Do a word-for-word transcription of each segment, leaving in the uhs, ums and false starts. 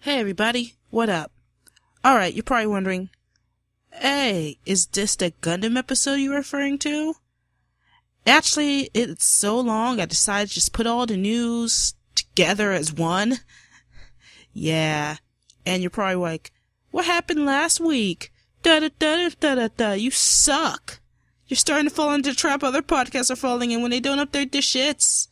Hey everybody, what up? Alright, you're probably wondering, hey, is this the Gundam episode you're referring to? Actually, it's so long I decided to just put all the news together as one. Yeah, and you're probably like, what happened last week? Da da da da da da, you suck. You're starting to fall into the trap other podcasts are falling in when they don't update their shits.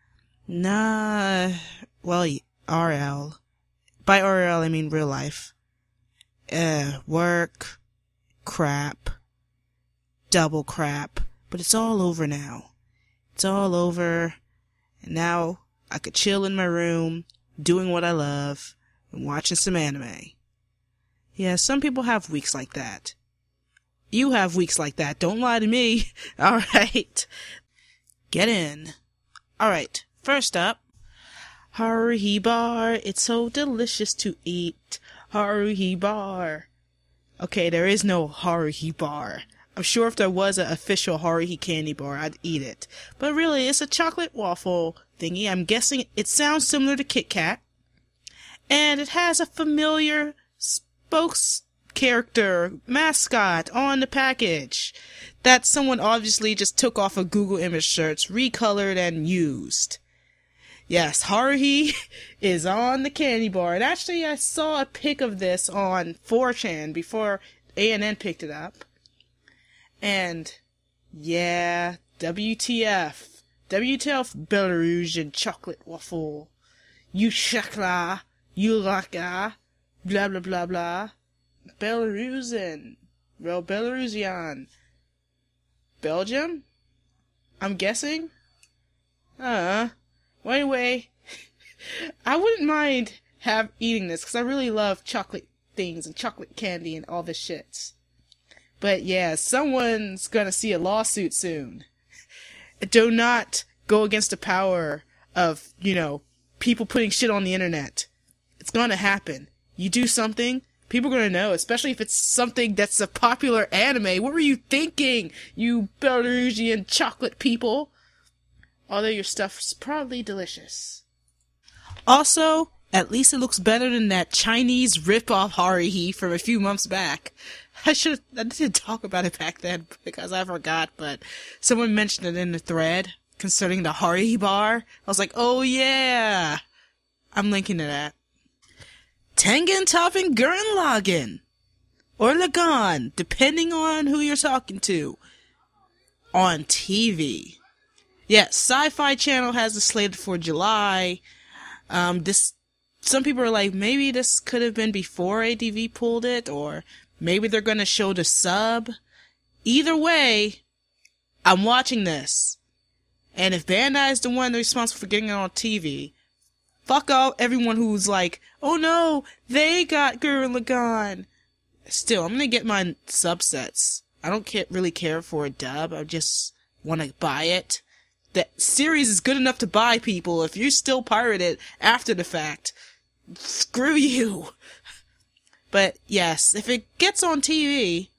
Nah, well, R L. By R L, I mean real life. Uh, work, crap, double crap, but it's all over now. It's all over, and now I could chill in my room, doing what I love, and watching some anime. Yeah, some people have weeks like that. You have weeks like that, don't lie to me. Alright. Get in. Alright, first up, Haruhi bar, it's so delicious to eat. Haruhi bar. Okay, there is no Haruhi bar. I'm sure if there was an official Haruhi candy bar, I'd eat it. But really, it's a chocolate waffle thingy. I'm guessing it sounds similar to Kit Kat. And it has a familiar spokes character, mascot on the package that someone obviously just took off of Google image search, recolored, and used. Yes, Haruhi is on the candy bar. And actually, I saw a pic of this on four chan before A N N picked it up. And, yeah, W T F. W T F Belarusian chocolate waffle. You shakla, you laka, blah blah blah blah. Belarusian. Well, Belarusian. Belgium? I'm guessing? Uh Well, anyway, I wouldn't mind have eating this, because I really love chocolate things and chocolate candy and all this shit. But yeah, someone's gonna see a lawsuit soon. Do not go against the power of, you know, people putting shit on the internet. It's gonna happen. You do something, people are gonna know, especially if it's something that's a popular anime. What were you thinking, you Belarusian chocolate people? Although your stuff's probably delicious. Also, at least it looks better than that Chinese rip-off Haruhi from a few months back. I should I didn't talk about it back then because I forgot, but someone mentioned it in the thread concerning the Haruhi bar. I was like, oh yeah! I'm linking to that. Tengen Topfen Gurren Lagann. Or Lagann, depending on who you're talking to. On T V. Yes, Sci-Fi Channel has it slated for July. Um, this, some people are like, maybe this could have been before A D V pulled it, or maybe they're gonna show the sub. Either way, I'm watching this. And if Bandai is the one responsible for getting it on T V, fuck all everyone who's like, oh no, they got Gurren Lagann. Still, I'm gonna get my subsets. I don't ca- really care for a dub, I just wanna buy it. That series is good enough to buy, people. If you still pirate it after the fact, screw you. But yes, if it gets on T V,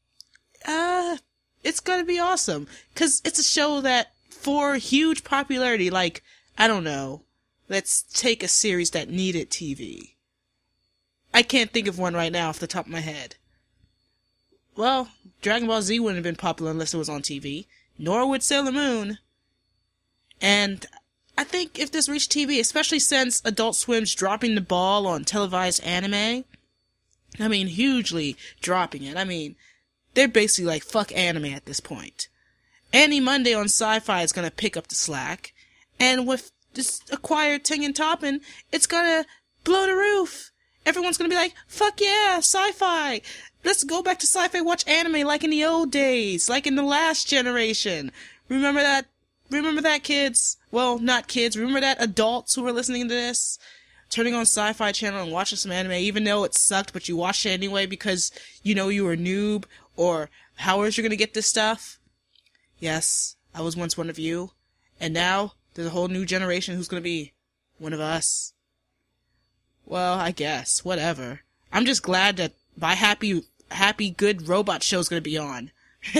uh, it's gonna be awesome. Cause it's a show that, for huge popularity, like, I don't know, let's take a series that needed T V. I can't think of one right now off the top of my head. Well, Dragon Ball Z wouldn't have been popular unless it was on T V. Nor would Sailor Moon. And I think if this reached T V, especially since Adult Swim's dropping the ball on televised anime, I mean, hugely dropping it. I mean, they're basically like, fuck anime at this point. Anime Monday on Sci-Fi is gonna pick up the slack, and with this acquired Tengen Toppan, it's gonna blow the roof. Everyone's gonna be like, fuck yeah, Sci-Fi! Let's go back to Sci-Fi, watch anime like in the old days, like in the last generation. Remember that? Remember that, kids? Well, not kids. Remember that, adults who were listening to this? Turning on Sci-Fi Channel and watching some anime, even though it sucked, but you watched it anyway because you know you were a noob, or how else you're gonna get this stuff? Yes, I was once one of you, and now there's a whole new generation who's gonna be one of us. Well, I guess, whatever. I'm just glad that my happy, happy, good robot show's gonna be on.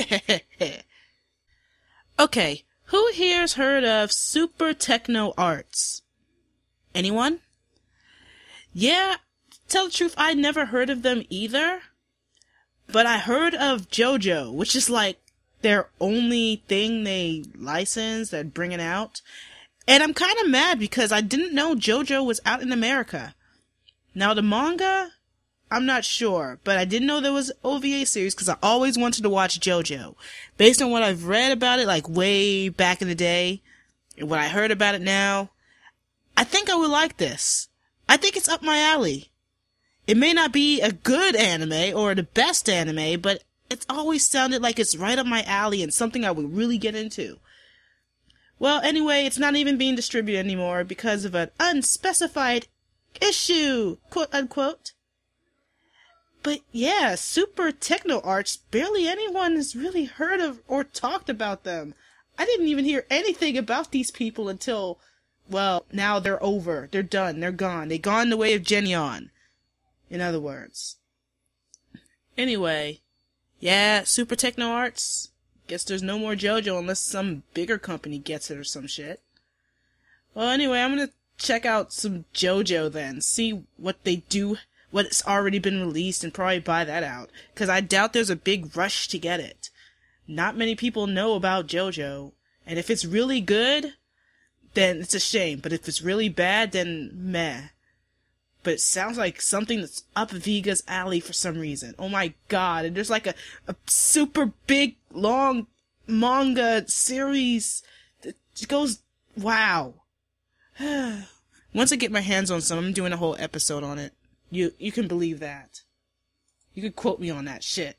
Okay. Who here's heard of Super Techno Arts? Anyone? Yeah, tell the truth, I never heard of them either. But I heard of JoJo, which is like their only thing they license, they're bringing out. And I'm kind of mad because I didn't know JoJo was out in America. Now the manga, I'm not sure, but I didn't know there was O V A series because I always wanted to watch JoJo. Based on what I've read about it, like way back in the day, and what I heard about it now, I think I would like this. I think it's up my alley. It may not be a good anime or the best anime, but it's always sounded like it's right up my alley and something I would really get into. Well, anyway, it's not even being distributed anymore because of an unspecified issue, quote unquote. But yeah, Super Techno Arts, barely anyone has really heard of or talked about them. I didn't even hear anything about these people until, well, now they're over. They're done. They're gone. They gone the way of Geneon. In other words. Anyway, yeah, Super Techno Arts. Guess there's no more JoJo unless some bigger company gets it or some shit. Well, anyway, I'm gonna check out some JoJo then. See what they do, what's already been released, and probably buy that out. Because I doubt there's a big rush to get it. Not many people know about JoJo. And if it's really good, then it's a shame. But if it's really bad, then meh. But it sounds like something that's up Viga's alley for some reason. Oh my god, and there's like a, a super big, long manga series that goes, wow. Once I get my hands on some, I'm doing a whole episode on it. You you can believe that. You could quote me on that shit.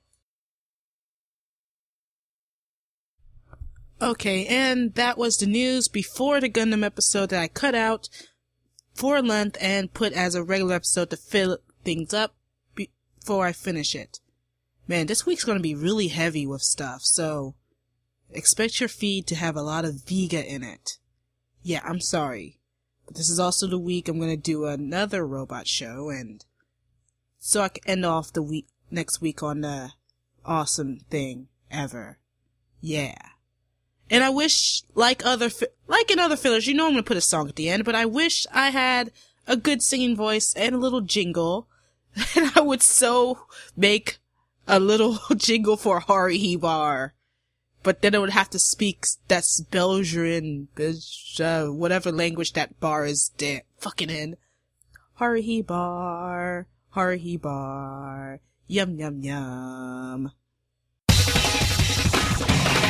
Okay, and that was the news before the Gundam episode that I cut out for length and put as a regular episode to fill things up before I finish it. Man, this week's gonna be really heavy with stuff, so expect your feed to have a lot of Viga in it. Yeah, I'm sorry. But this is also the week I'm gonna do another robot show, and so I can end off the week next week on the awesome thing ever. Yeah. And I wish, like other, fi- like in other fillers, you know I'm gonna put a song at the end, but I wish I had a good singing voice and a little jingle, and I would so make a little jingle for Haruhi Bar. But then I would have to speak that's Belgian, uh, whatever language that bar is there, fucking in. Haruhi Bar, Haruhi Bar, yum yum yum.